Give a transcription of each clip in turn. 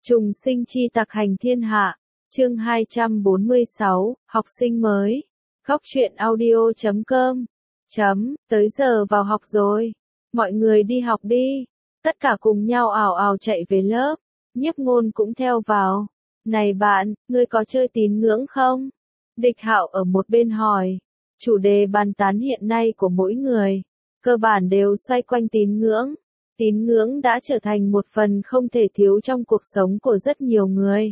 Trùng sinh chi tặc hành thiên hạ, chương 246, học sinh mới. Góc truyện audio.com. Tới giờ vào học rồi. Mọi người đi học đi. Tất cả cùng nhau ào ào chạy về lớp. Nhiếp Ngôn cũng theo vào. Này bạn, ngươi có chơi tín ngưỡng không? Địch Hạo ở một bên hỏi. Chủ đề bàn tán hiện nay của mỗi người, cơ bản đều xoay quanh tín ngưỡng. Tín ngưỡng đã trở thành một phần không thể thiếu trong cuộc sống của rất nhiều người.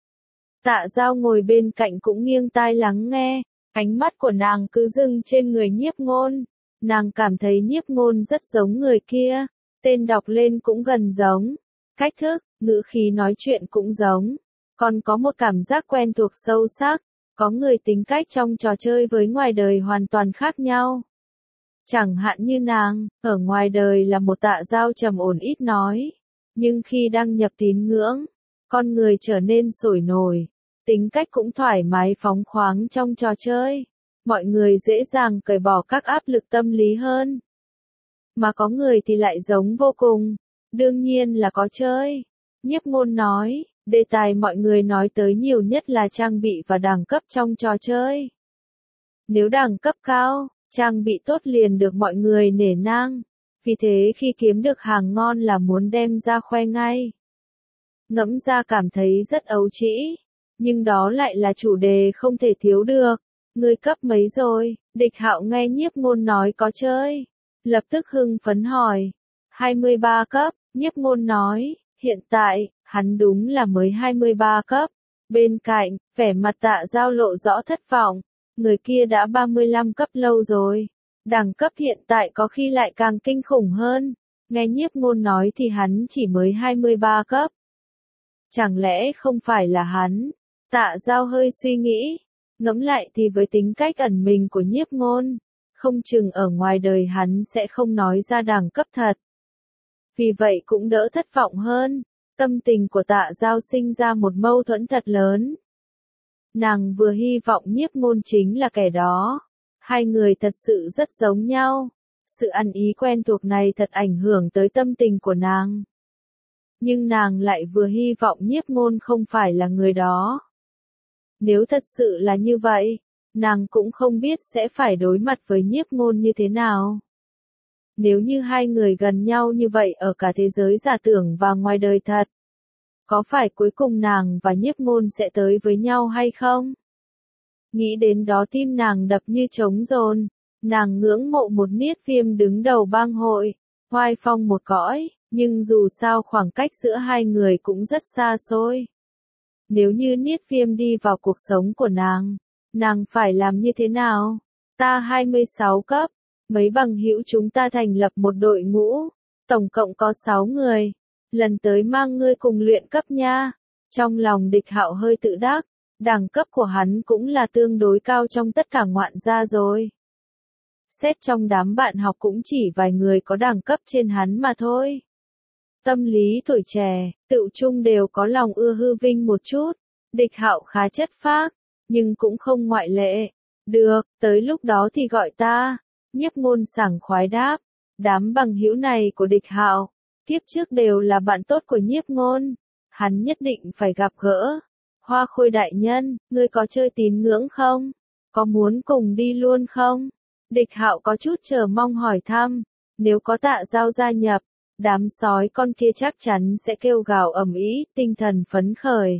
Tạ Giao ngồi bên cạnh cũng nghiêng tai lắng nghe, ánh mắt của nàng cứ dừng trên người Nhiếp Ngôn. Nàng cảm thấy Nhiếp Ngôn rất giống người kia, tên đọc lên cũng gần giống, cách thức, ngữ khí nói chuyện cũng giống, còn có một cảm giác quen thuộc sâu sắc. Có người tính cách trong trò chơi với ngoài đời hoàn toàn khác nhau. Chẳng hạn như nàng, ở ngoài đời là một Tạ Giao trầm ổn ít nói, nhưng khi đăng nhập tín ngưỡng, con người trở nên sôi nổi, tính cách cũng thoải mái phóng khoáng trong trò chơi. Mọi người dễ dàng cởi bỏ các áp lực tâm lý hơn. Mà có người thì lại giống vô cùng, đương nhiên là có chơi. Nhiếp Ngôn nói, đề tài mọi người nói tới nhiều nhất là trang bị và đẳng cấp trong trò chơi. Nếu đẳng cấp cao, trang bị tốt liền được mọi người nể nang, vì thế khi kiếm được hàng ngon là muốn đem ra khoe ngay. Ngẫm ra cảm thấy rất ấu trĩ, nhưng đó lại là chủ đề không thể thiếu được. Ngươi cấp mấy rồi? Địch Hạo nghe Nhiếp Ngôn nói có chơi, lập tức hưng phấn hỏi. 23 cấp, Nhiếp Ngôn nói, hiện tại, hắn đúng là mới 23 cấp. Bên cạnh, vẻ mặt Tạ Giao lộ rõ thất vọng, người kia đã 35 cấp lâu rồi. Đẳng cấp hiện tại có khi lại càng kinh khủng hơn. Nghe Nhiếp Ngôn nói thì hắn chỉ mới 23 cấp. Chẳng lẽ không phải là hắn? Tạ Giao hơi suy nghĩ. Ngẫm lại thì với tính cách ẩn mình của Nhiếp Ngôn, không chừng ở ngoài đời hắn sẽ không nói ra đẳng cấp thật. Vì vậy cũng đỡ thất vọng hơn. Tâm tình của Tạ Giao sinh ra một mâu thuẫn thật lớn. Nàng vừa hy vọng Nhiếp Ngôn chính là kẻ đó. Hai người thật sự rất giống nhau. Sự ăn ý quen thuộc này thật ảnh hưởng tới tâm tình của nàng. Nhưng nàng lại vừa hy vọng Nhiếp Ngôn không phải là người đó. Nếu thật sự là như vậy, nàng cũng không biết sẽ phải đối mặt với Nhiếp Ngôn như thế nào. Nếu như hai người gần nhau như vậy ở cả thế giới giả tưởng và ngoài đời thật, có phải cuối cùng nàng và Nhiếp Ngôn sẽ tới với nhau hay không? Nghĩ đến đó tim nàng đập như trống dồn, nàng ngưỡng mộ một Niết Viêm đứng đầu bang hội, oai phong một cõi, nhưng dù sao khoảng cách giữa hai người cũng rất xa xôi. Nếu như Niết Viêm đi vào cuộc sống của nàng phải làm như thế nào? Ta 26 cấp, mấy bằng hữu chúng ta thành lập một đội ngũ, tổng cộng có 6 người, lần tới mang ngươi cùng luyện cấp nha. Trong lòng Địch Hạo hơi tự đắc, đẳng cấp của hắn cũng là tương đối cao trong tất cả ngoạn gia rồi. Xét trong đám bạn học cũng chỉ vài người có đẳng cấp trên hắn mà thôi. Tâm lý tuổi trẻ, tựu chung đều có lòng ưa hư vinh một chút. Địch Hạo khá chất phác, nhưng cũng không ngoại lệ. Được, tới lúc đó thì gọi ta. Nhiếp Ngôn sảng khoái đáp. Đám bằng hữu này của Địch Hạo, kiếp trước đều là bạn tốt của Nhiếp Ngôn. Hắn nhất định phải gặp gỡ. Hoa Khôi đại nhân, ngươi có chơi tín ngưỡng không? Có muốn cùng đi luôn không? Địch Hạo có chút chờ mong hỏi thăm. Nếu có Tạ Giao gia nhập, đám sói con kia chắc chắn sẽ kêu gào ầm ĩ, tinh thần phấn khởi.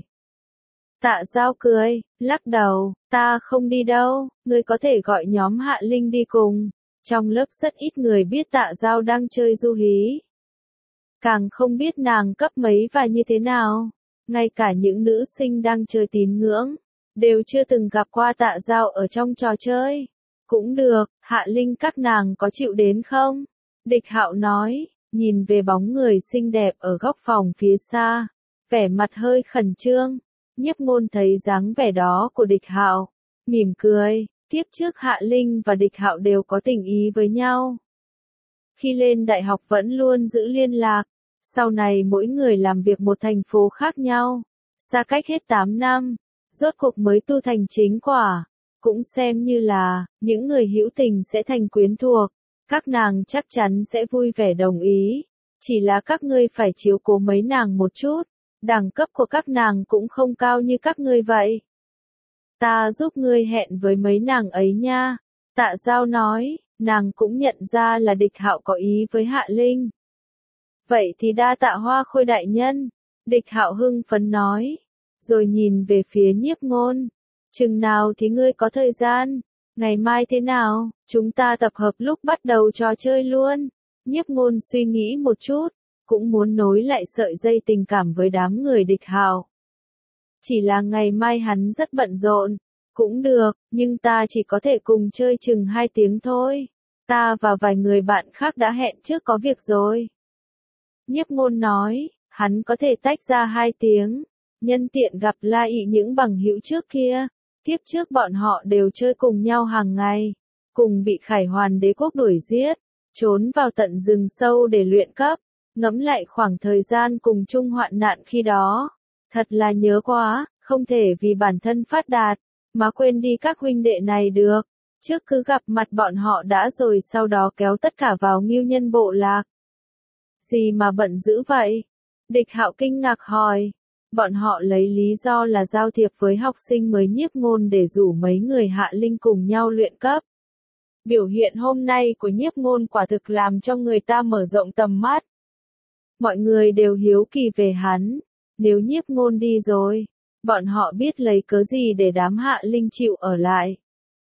Tạ Giao cười, lắc đầu, ta không đi đâu, ngươi có thể gọi nhóm Hạ Linh đi cùng. Trong lớp rất ít người biết Tạ Giao đang chơi du hí. Càng không biết nàng cấp mấy và như thế nào. Ngay cả những nữ sinh đang chơi tín ngưỡng, đều chưa từng gặp qua Tạ Giao ở trong trò chơi. Cũng được, Hạ Linh các nàng có chịu đến không? Địch Hạo nói, nhìn về bóng người xinh đẹp ở góc phòng phía xa, vẻ mặt hơi khẩn trương. Nhiếp Ngôn thấy dáng vẻ đó của Địch Hạo, mỉm cười, kiếp trước Hạ Linh và Địch Hạo đều có tình ý với nhau. Khi lên đại học vẫn luôn giữ liên lạc, sau này mỗi người làm việc một thành phố khác nhau, xa cách hết 8 năm, rốt cuộc mới tu thành chính quả, cũng xem như là, những người hữu tình sẽ thành quyến thuộc, các nàng chắc chắn sẽ vui vẻ đồng ý, chỉ là các ngươi phải chiếu cố mấy nàng một chút. đẳng cấp của các nàng cũng không cao như các ngươi vậy. Ta giúp ngươi hẹn với mấy nàng ấy nha. Tạ Giao nói, nàng cũng nhận ra là Địch Hạo có ý với Hạ Linh. Vậy thì đa tạ Hoa Khôi đại nhân. Địch Hạo hưng phấn nói, rồi nhìn về phía Nhiếp Ngôn. Chừng nào thì ngươi có thời gian? Ngày mai thế nào? Chúng ta tập hợp lúc bắt đầu trò chơi luôn. Nhiếp Ngôn suy nghĩ một chút, cũng muốn nối lại sợi dây tình cảm với đám người Địch Hạo. Chỉ là ngày mai hắn rất bận rộn. Cũng được, nhưng ta chỉ có thể cùng chơi chừng 2 tiếng thôi. Ta và vài người bạn khác đã hẹn trước có việc rồi. Nhiếp Ngôn nói, hắn có thể tách ra 2 tiếng, nhân tiện gặp lại những bằng hữu trước kia. Kiếp trước bọn họ đều chơi cùng nhau hàng ngày, cùng bị Khải Hoàn đế quốc đuổi giết, trốn vào tận rừng sâu để luyện cấp, ngẫm lại khoảng thời gian cùng chung hoạn nạn khi đó. Thật là nhớ quá, không thể vì bản thân phát đạt, mà quên đi các huynh đệ này được. Trước cứ gặp mặt bọn họ đã rồi sau đó kéo tất cả vào Ngưu Nhân bộ lạc. Gì mà bận dữ vậy? Địch Hạo kinh ngạc hỏi. Bọn họ lấy lý do là giao thiệp với học sinh mới Nhiếp Ngôn để rủ mấy người Hạ Linh cùng nhau luyện cấp. Biểu hiện hôm nay của Nhiếp Ngôn quả thực làm cho người ta mở rộng tầm mắt. Mọi người đều hiếu kỳ về hắn. Nếu Nhiếp Ngôn đi rồi, bọn họ biết lấy cớ gì để đám Hạ Linh chịu ở lại.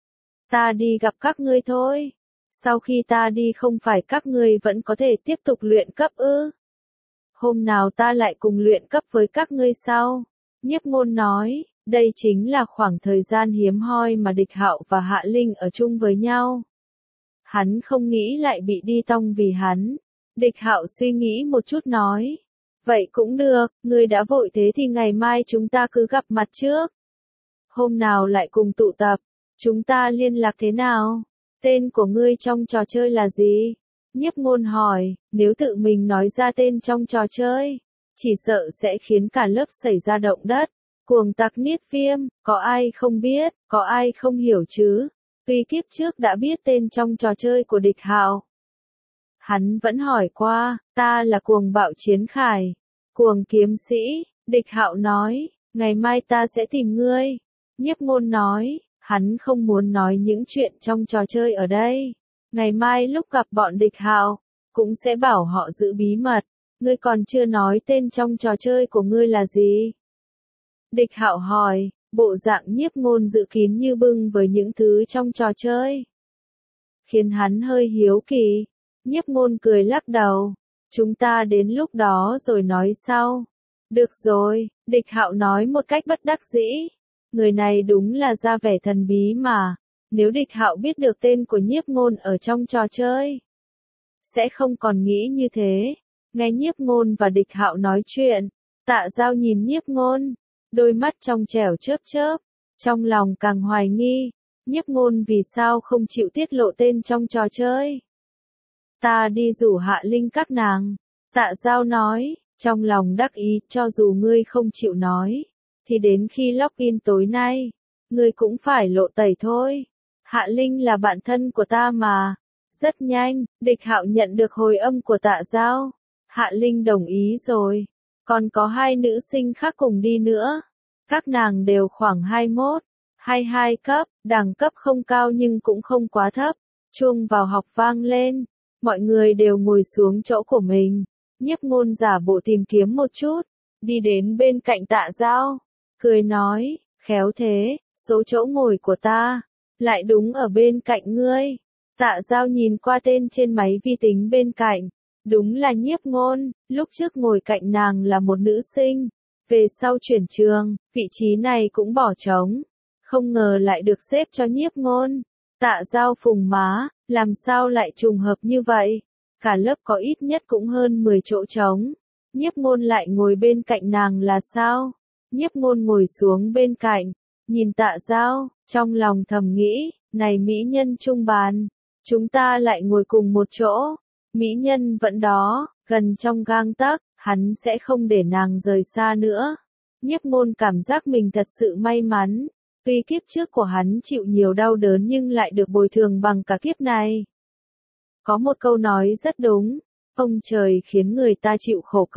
Ta đi gặp các ngươi thôi. Sau khi ta đi không phải các ngươi vẫn có thể tiếp tục luyện cấp ư? Hôm nào ta lại cùng luyện cấp với các ngươi sau. Nhiếp Ngôn nói, đây chính là khoảng thời gian hiếm hoi mà Địch Hạo và Hạ Linh ở chung với nhau. Hắn không nghĩ lại bị đi tong vì hắn. Địch Hạo suy nghĩ một chút nói, vậy cũng được, ngươi đã vội thế thì ngày mai chúng ta cứ gặp mặt trước. Hôm nào lại cùng tụ tập, chúng ta liên lạc thế nào? Tên của ngươi trong trò chơi là gì? Nhiếp Ngôn hỏi, nếu tự mình nói ra tên trong trò chơi, chỉ sợ sẽ khiến cả lớp xảy ra động đất. Cuồng tặc Niết Viêm, có ai không biết, có ai không hiểu chứ? Tuy kiếp trước đã biết tên trong trò chơi của Địch Hạo. Hắn vẫn hỏi qua, ta là Cuồng Bạo Chiến Khải, Cuồng Kiếm Sĩ. Địch Hạo nói, ngày mai ta sẽ tìm ngươi. Nhiếp Ngôn nói, hắn không muốn nói những chuyện trong trò chơi ở đây. Ngày mai lúc gặp bọn Địch Hạo, cũng sẽ bảo họ giữ bí mật. Ngươi còn chưa nói tên trong trò chơi của ngươi là gì? Địch Hạo hỏi, bộ dạng Nhiếp Ngôn dự kín như bưng với những thứ trong trò chơi, khiến hắn hơi hiếu kỳ. Nhiếp Ngôn cười lắc đầu, chúng ta đến lúc đó rồi nói sau. Được rồi, Địch Hạo nói một cách bất đắc dĩ. Người này đúng là ra vẻ thần bí mà. Nếu Địch Hạo biết được tên của Nhiếp Ngôn ở trong trò chơi, sẽ không còn nghĩ như thế. Nghe Nhiếp Ngôn và Địch Hạo nói chuyện, Tạ Giao nhìn Nhiếp Ngôn, đôi mắt trong trẻo chớp chớp, trong lòng càng hoài nghi, Nhiếp Ngôn vì sao không chịu tiết lộ tên trong trò chơi. Ta đi rủ Hạ Linh các nàng, Tạ Giao nói, trong lòng đắc ý, cho dù ngươi không chịu nói, thì đến khi login tối nay, ngươi cũng phải lộ tẩy thôi. Hạ Linh là bạn thân của ta mà. Rất nhanh, Địch Hạo nhận được hồi âm của Tạ Giao. Hạ Linh đồng ý rồi. Còn có 2 nữ sinh khác cùng đi nữa. Các nàng đều khoảng 21, 22 cấp, đẳng cấp không cao nhưng cũng không quá thấp. Chuông vào học vang lên. Mọi người đều ngồi xuống chỗ của mình. Nhiếp Ngôn giả bộ tìm kiếm một chút, đi đến bên cạnh Tạ Giao, cười nói, khéo thế, số chỗ ngồi của ta lại đúng ở bên cạnh ngươi. Tạ Giao nhìn qua tên trên máy vi tính bên cạnh, đúng là Nhiếp Ngôn. Lúc trước ngồi cạnh nàng là một nữ sinh, về sau chuyển trường, vị trí này cũng bỏ trống, không ngờ lại được xếp cho Nhiếp Ngôn. Tạ Giao phùng má, làm sao lại trùng hợp như vậy? Cả lớp có ít nhất cũng hơn 10 chỗ trống, Nhiếp Ngôn lại ngồi bên cạnh nàng là sao? Nhiếp Ngôn ngồi xuống bên cạnh, nhìn Tạ Giao, trong lòng thầm nghĩ, này mỹ nhân chung bàn, chúng ta lại ngồi cùng một chỗ. Mỹ nhân vẫn đó, gần trong gang tấc, hắn sẽ không để nàng rời xa nữa. Nhiếp Ngôn cảm giác mình thật sự may mắn, tuy kiếp trước của hắn chịu nhiều đau đớn nhưng lại được bồi thường bằng cả kiếp này. Có một câu nói rất đúng, ông trời khiến người ta chịu khổ cực,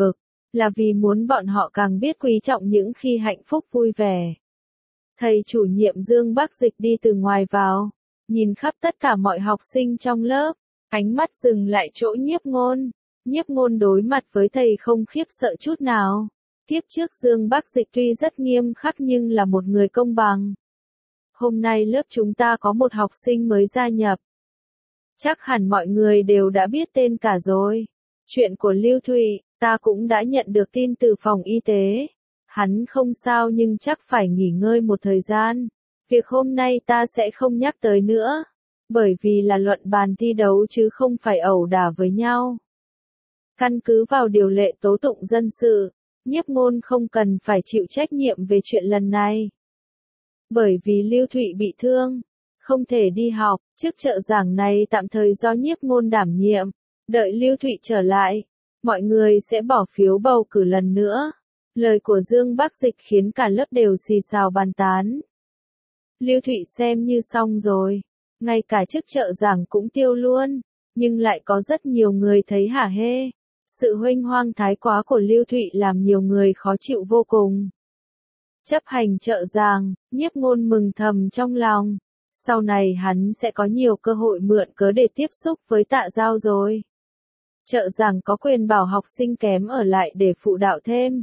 là vì muốn bọn họ càng biết quý trọng những khi hạnh phúc vui vẻ. Thầy chủ nhiệm Dương Bắc Dịch đi từ ngoài vào, nhìn khắp tất cả mọi học sinh trong lớp, ánh mắt dừng lại chỗ Nhiếp Ngôn. Nhiếp Ngôn đối mặt với thầy không khiếp sợ chút nào. Tiếp trước Dương Bắc Dịch tuy rất nghiêm khắc nhưng là một người công bằng. Hôm nay lớp chúng ta có một học sinh mới gia nhập. Chắc hẳn mọi người đều đã biết tên cả rồi. Chuyện của Lưu Thụy, ta cũng đã nhận được tin từ phòng y tế. Hắn không sao nhưng chắc phải nghỉ ngơi một thời gian. Việc hôm nay ta sẽ không nhắc tới nữa. Bởi vì là luận bàn thi đấu chứ không phải ẩu đả với nhau. Căn cứ vào điều lệ tố tụng dân sự, Nhiếp Ngôn không cần phải chịu trách nhiệm về chuyện lần này. Bởi vì Lưu Thụy bị thương, không thể đi học, chức trợ giảng này tạm thời do Nhiếp Ngôn đảm nhiệm. Đợi Lưu Thụy trở lại, mọi người sẽ bỏ phiếu bầu cử lần nữa. Lời của Dương Bắc Dịch khiến cả lớp đều xì xào bàn tán. Lưu Thụy xem như xong rồi, ngay cả chức trợ giảng cũng tiêu luôn, nhưng lại có rất nhiều người thấy hả hê. Sự huênh hoang thái quá của Lưu Thụy làm nhiều người khó chịu vô cùng. Chấp hành trợ giảng, Nhiếp Ngôn mừng thầm trong lòng. Sau này hắn sẽ có nhiều cơ hội mượn cớ để tiếp xúc với Tạ Giao rồi. Trợ giảng có quyền bảo học sinh kém ở lại để phụ đạo thêm.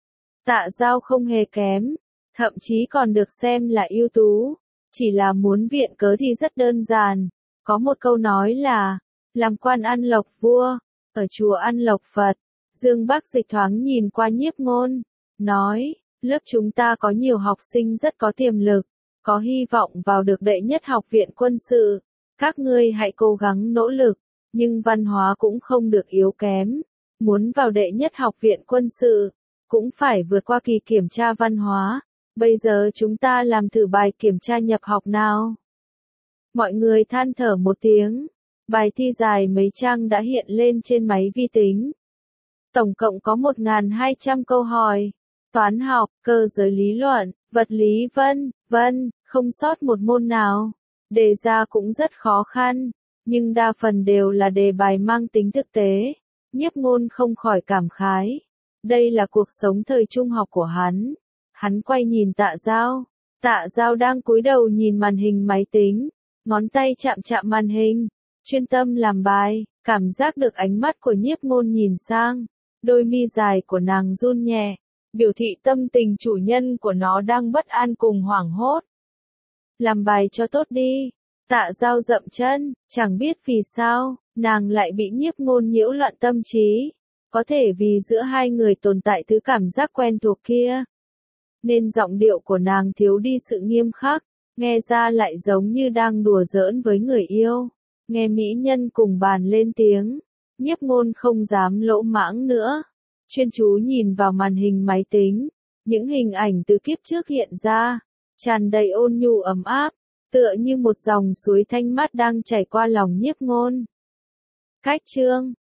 Tạ Giao không hề kém, thậm chí còn được xem là ưu tú. Chỉ là muốn viện cớ thì rất đơn giản. Có một câu nói là, làm quan ăn lộc vua, ở chùa ăn lộc Phật. Dương Bắc Dịch thoáng nhìn qua Nhiếp Ngôn, nói, lớp chúng ta có nhiều học sinh rất có tiềm lực, có hy vọng vào được đệ nhất học viện quân sự. Các ngươi hãy cố gắng nỗ lực, nhưng văn hóa cũng không được yếu kém. Muốn vào đệ nhất học viện quân sự, cũng phải vượt qua kỳ kiểm tra văn hóa. Bây giờ chúng ta làm thử bài kiểm tra nhập học nào. Mọi người than thở một tiếng. Bài thi dài mấy trang đã hiện lên trên máy vi tính. Tổng cộng có 1.200 câu hỏi. Toán học, cơ giới lý luận, vật lý vân, không sót một môn nào. Đề ra cũng rất khó khăn, nhưng đa phần đều là đề bài mang tính thực tế. Nhiếp Ngôn không khỏi cảm khái. Đây là cuộc sống thời trung học của hắn. Hắn quay nhìn Tạ Giao. Tạ Giao đang cúi đầu nhìn màn hình máy tính, ngón tay chạm chạm màn hình, chuyên tâm làm bài, cảm giác được ánh mắt của Nhiếp Ngôn nhìn sang. Đôi mi dài của nàng run nhẹ, biểu thị tâm tình chủ nhân của nó đang bất an cùng hoảng hốt. Làm bài cho tốt đi. Tạ Giao dậm chân, chẳng biết vì sao, nàng lại bị Nhiếp Ngôn nhiễu loạn tâm trí. Có thể vì giữa hai người tồn tại thứ cảm giác quen thuộc kia, nên giọng điệu của nàng thiếu đi sự nghiêm khắc, nghe ra lại giống như đang đùa giỡn với người yêu. Nghe mỹ nhân cùng bàn lên tiếng, Nhiếp Ngôn không dám lỗ mãng nữa, chuyên chú nhìn vào màn hình máy tính. Những hình ảnh từ kiếp trước hiện ra, tràn đầy ôn nhu ấm áp, tựa như một dòng suối thanh mát đang chảy qua lòng Nhiếp Ngôn. Cách chương